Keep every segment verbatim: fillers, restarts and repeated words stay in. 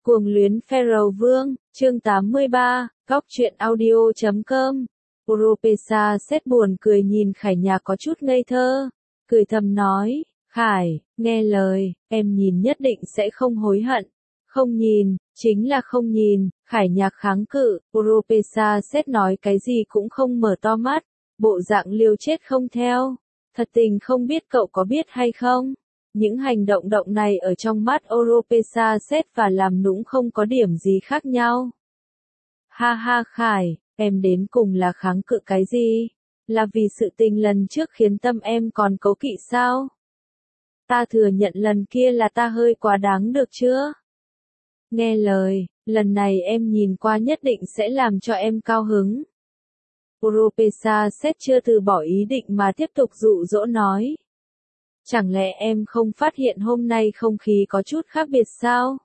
Cuồng luyến Pharaoh Vương, chương tám mươi ba, góc truyện audio chấm com. Oropesa xét buồn cười nhìn Khải Nhạc có chút ngây thơ, cười thầm nói, Khải, nghe lời, em nhìn nhất định sẽ không hối hận. Không nhìn, chính là không nhìn, Khải Nhạc kháng cự, Oropesa xét nói cái gì cũng không mở to mắt, bộ dạng liều chết không theo. Thật tình không biết cậu có biết hay không? Những hành động động này ở trong mắt Oropesa xét và làm nũng không có điểm gì khác nhau. Ha ha Khải, em đến cùng là kháng cự cái gì? Là vì sự tình lần trước khiến tâm em còn cố kỵ sao? Ta thừa nhận lần kia là ta hơi quá đáng được chưa? Nghe lời, lần này em nhìn qua nhất định sẽ làm cho em cao hứng. Oropesa xét chưa từ bỏ ý định mà tiếp tục dụ dỗ nói. Chẳng lẽ em không phát hiện hôm nay không khí có chút khác biệt sao?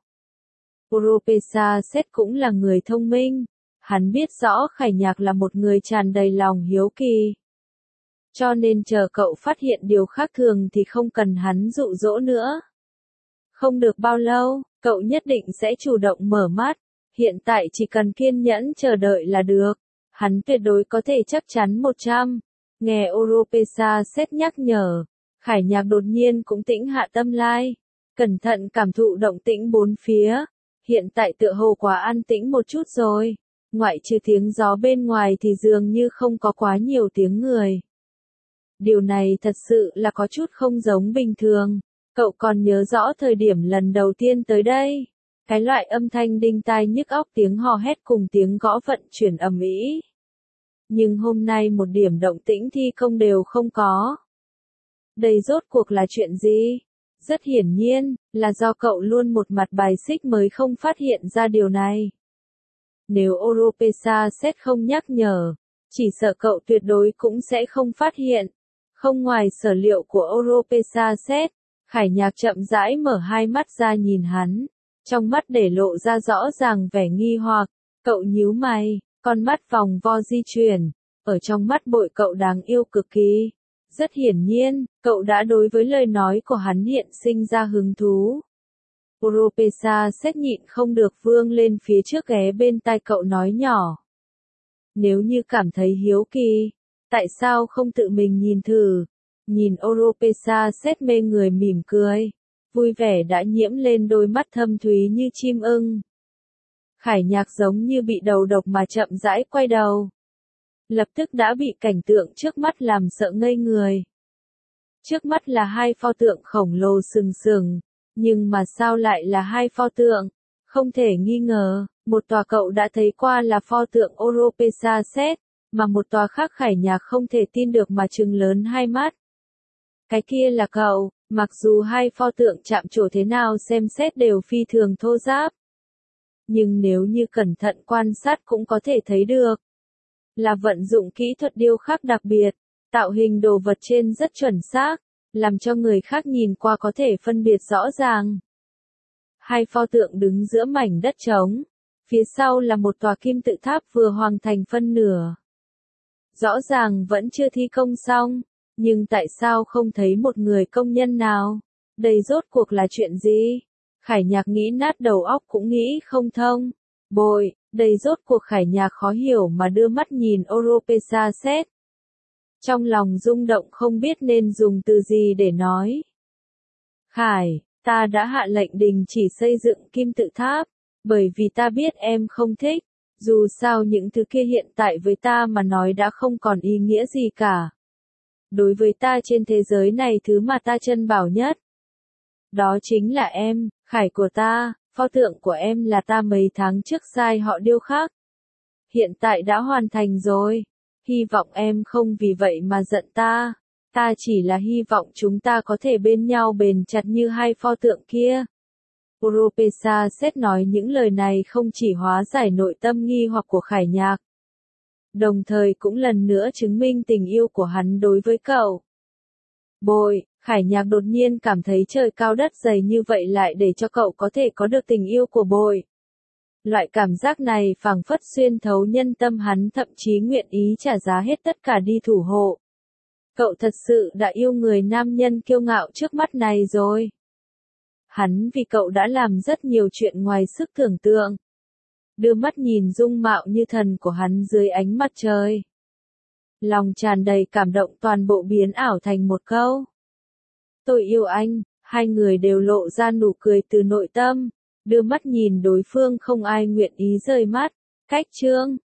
Oropesa xét cũng là người thông minh. Hắn biết rõ Khải Nhạc là một người tràn đầy lòng hiếu kỳ. Cho nên chờ cậu phát hiện điều khác thường thì không cần hắn dụ dỗ nữa. Không được bao lâu, cậu nhất định sẽ chủ động mở mắt. Hiện tại chỉ cần kiên nhẫn chờ đợi là được. Hắn tuyệt đối có thể chắc chắn một trăm. Nghe Oropesa xét nhắc nhở. Khải Nhạc đột nhiên cũng tĩnh hạ tâm lai, cẩn thận cảm thụ động tĩnh bốn phía, hiện tại tựa hồ quá an tĩnh một chút rồi, ngoại trừ tiếng gió bên ngoài thì dường như không có quá nhiều tiếng người. Điều này thật sự là có chút không giống bình thường, cậu còn nhớ rõ thời điểm lần đầu tiên tới đây, cái loại âm thanh đinh tai nhức óc tiếng hò hét cùng tiếng gõ vận chuyển ầm ĩ. Nhưng hôm nay một điểm động tĩnh thi công đều không có. Đây rốt cuộc là chuyện gì? Rất hiển nhiên, là do cậu luôn một mặt bài xích mới không phát hiện ra điều này. Nếu Oropesa xét không nhắc nhở, chỉ sợ cậu tuyệt đối cũng sẽ không phát hiện. Không ngoài sở liệu của Oropesa xét, Khải Nhạc chậm rãi mở hai mắt ra nhìn hắn, trong mắt để lộ ra rõ ràng vẻ nghi hoặc, cậu nhíu mày, con mắt vòng vo di chuyển, ở trong mắt bội cậu đáng yêu cực kỳ. Rất hiển nhiên, cậu đã đối với lời nói của hắn hiện sinh ra hứng thú. Oropesa xét nhịn không được vươn lên phía trước ghé bên tai cậu nói nhỏ. Nếu như cảm thấy hiếu kỳ, tại sao không tự mình nhìn thử? Nhìn Oropesa xét mê người mỉm cười, vui vẻ đã nhiễm lên đôi mắt thâm thúy như chim ưng. Khải Nhạc giống như bị đầu độc mà chậm rãi quay đầu. Lập tức đã bị cảnh tượng trước mắt làm sợ ngây người. Trước mắt là hai pho tượng khổng lồ sừng sừng, nhưng mà sao lại là hai pho tượng? Không thể nghi ngờ, một tòa cậu đã thấy qua là pho tượng Oropesa xét, mà một tòa khác Khải Nhạc không thể tin được mà trừng lớn hai mắt. Cái kia là cậu, mặc dù hai pho tượng chạm trổ thế nào xem xét đều phi thường thô ráp. Nhưng nếu như cẩn thận quan sát cũng có thể thấy được. Là vận dụng kỹ thuật điêu khắc đặc biệt, tạo hình đồ vật trên rất chuẩn xác, làm cho người khác nhìn qua có thể phân biệt rõ ràng. Hai pho tượng đứng giữa mảnh đất trống, phía sau là một tòa kim tự tháp vừa hoàn thành phân nửa. Rõ ràng vẫn chưa thi công xong, nhưng tại sao không thấy một người công nhân nào? Đây rốt cuộc là chuyện gì? Khải Nhạc nghĩ nát đầu óc cũng nghĩ không thông. Bội, đây rốt cuộc Khải Nhạc khó hiểu mà đưa mắt nhìn Oropesa xét. Trong lòng rung động không biết nên dùng từ gì để nói. Khải, ta đã hạ lệnh đình chỉ xây dựng kim tự tháp, bởi vì ta biết em không thích, dù sao những thứ kia hiện tại với ta mà nói đã không còn ý nghĩa gì cả. Đối với ta trên thế giới này thứ mà ta trân bảo nhất. Đó chính là em, Khải của ta. Pho tượng của em là ta mấy tháng trước sai họ điêu khắc. Hiện tại đã hoàn thành rồi. Hy vọng em không vì vậy mà giận ta. Ta chỉ là hy vọng chúng ta có thể bên nhau bền chặt như hai pho tượng kia. Oropesa xét nói những lời này không chỉ hóa giải nội tâm nghi hoặc của Khải Nhạc. Đồng thời cũng lần nữa chứng minh tình yêu của hắn đối với cậu. Bội, Khải Nhạc đột nhiên cảm thấy trời cao đất dày như vậy lại để cho cậu có thể có được tình yêu của bội. Loại cảm giác này phảng phất xuyên thấu nhân tâm hắn thậm chí nguyện ý trả giá hết tất cả đi thủ hộ. Cậu thật sự đã yêu người nam nhân kiêu ngạo trước mắt này rồi. Hắn vì cậu đã làm rất nhiều chuyện ngoài sức tưởng tượng. Đưa mắt nhìn dung mạo như thần của hắn dưới ánh mặt trời. Lòng tràn đầy cảm động toàn bộ biến ảo thành một câu. Tôi yêu anh, hai người đều lộ ra nụ cười từ nội tâm. Đưa mắt nhìn đối phương không ai nguyện ý rời mắt. Cách chương